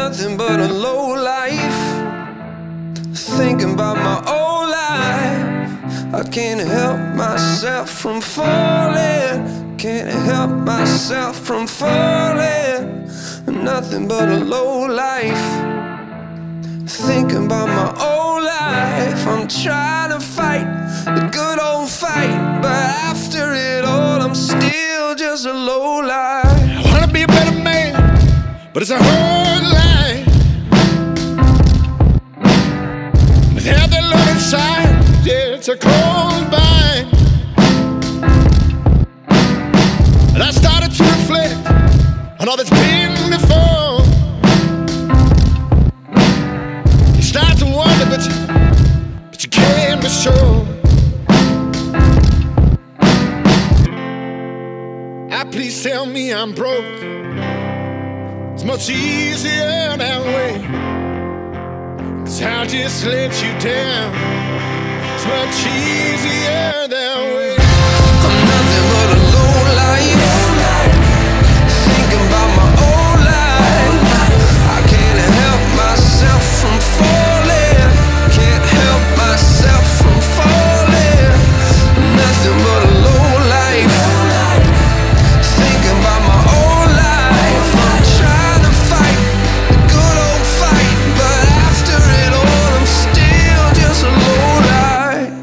nothing but a low life. Thinking about my old life. I can't help myself from falling. Can't help myself from falling. Nothing but a low life. Thinking about my old life. I'm trying to fight the good old fight, but after it all I'm still just a low life. I wanna be a better man, but it's a hard life. Without that love inside, yeah, it's a cold bind. And I started to reflect on all that's been before. You start to wonder, but you can't be sure. Please tell me I'm broke. It's much easier that way, 'cause I'll just let you down. It's much easier that way. I'm nothing but a low life. Thinking about my old life. I can't help myself from falling. Can't help myself from falling. Nothing but a low life. Thinking about my old life. I'm trying to fight the good old fight, but after it all I'm still just a low life.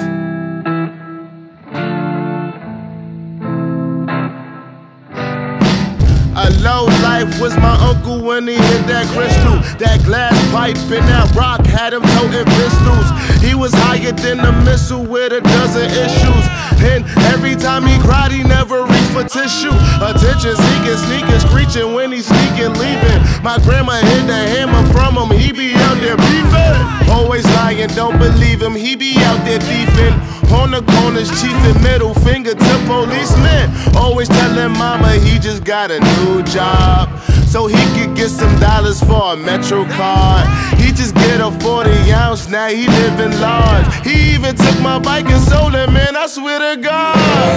A low life was my uncle when he hit that crystal. That glass pipe and that rock had him toting pistols. He was higher than a missile with a dozen issues. And every time he cried, he never reached for tissue. Attention seeking, sneakers screeching when he sneaking, leaving. My grandma hid the hammer from him, he be out there beefing. Always lying, don't believe him, he be out there thieving. On the corners, chief and middle finger to policemen. Always telling mama he just got a new job, so he could get some dollars for a Metro card. He just get a 40 ounce, now he living large. He even took my bike and sold it, man, I swear to God.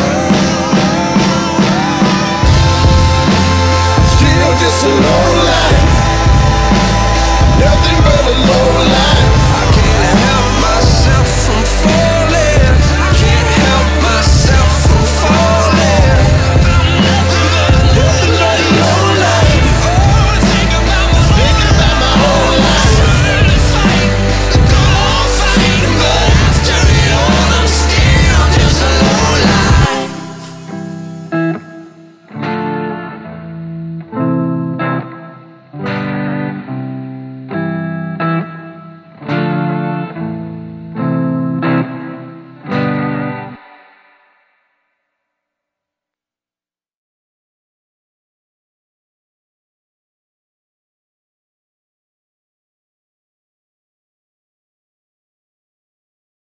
Still just a low life.